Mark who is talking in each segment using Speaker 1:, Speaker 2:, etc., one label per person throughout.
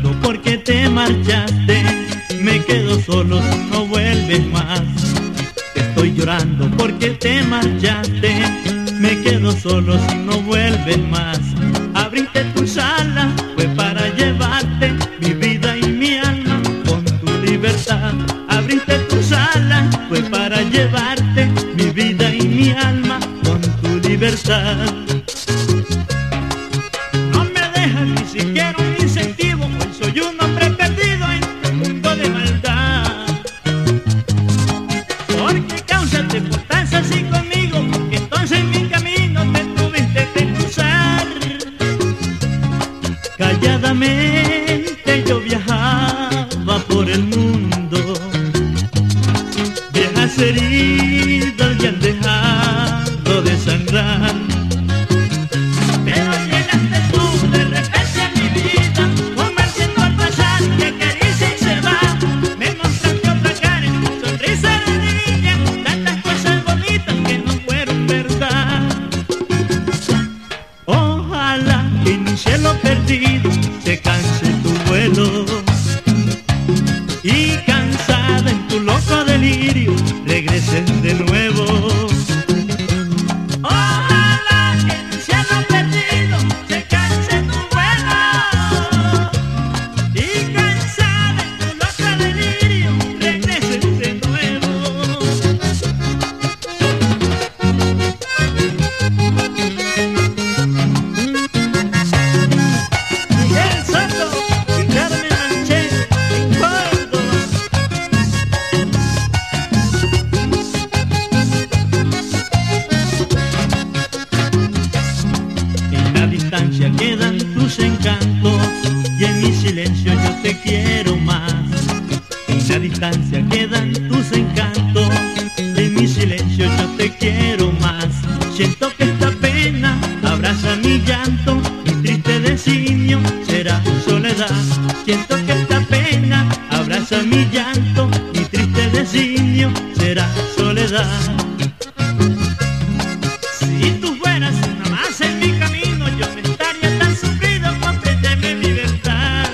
Speaker 1: llorando porque te marchaste. Me quedo solo si no vuelves más. Estoy llorando porque te marchaste. Me quedo solo si no vuelves más. Abriste tus alas, fue para llevarte mi vida y mi alma con tu libertad. Abriste tus alas, fue para llevarte mi vida y mi alma con tu libertad. No me dejas ni siquiera un incentivo, hoy soy un hombre perdido en un mundo de maldad. ¿Por qué causas te portas así conmigo? Porque entonces mi camino te tuviste que cruzar. Calladamente yo viajaba por el mundo. Viejas heridas ya han dejado de sangrar. Pero llegaste tú de repente a mi vida, convenciendo al pasar que acaricia y se va. Me mostraste otra cara en tu sonrisa de niña, tantas cosas bonitas que no fueron verdad. Ojalá que en un cielo perdido se canse tu vuelo y cansada en tu loco delirio regreses de nuevo. Ojalá que en un cielo perdido se canse tu vuelo y cansada en tu loco delirio regreses de nuevo. Miguel Soto y Carmen Manché en Córdoba. En la distancia quedan tus encantos y en mi silencio yo te quiero más. En la distancia quedan tus encantos y en mi silencio yo te quiero más. Siento que esta pena abraza mi llanto, mi triste designio será soledad. Siento que esta pena abraza mi llanto, mi triste designio será soledad. Si tú fueras una más en mi camino, yo no estaría tan sufrido, compréndeme mi verdad.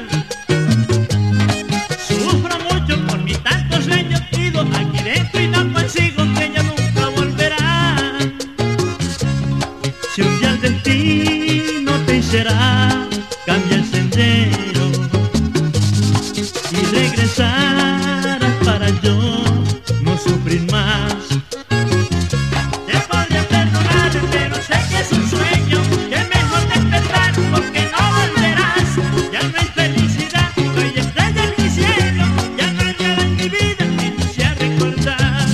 Speaker 1: Sufro mucho por mis tantos sueños idos aquí dentro y no consigo que ella nunca volverá. Si un día el destino te hiciera cambiar el sendero y regresaras para yo no sufrir más, te podría perdonar, pero sé que es un sueño, que es mejor despertar porque no volverás. Ya no hay felicidad, no hay estrella en mi cielo, ya no hay nada en mi vida que no sea recordar.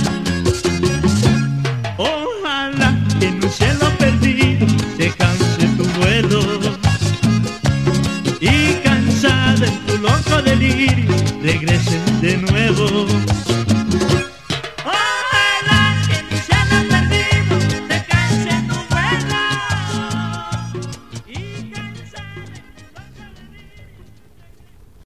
Speaker 1: Ojalá que en un cielo perdido se canse tu vuelo y cansada en tu loco delirio regreses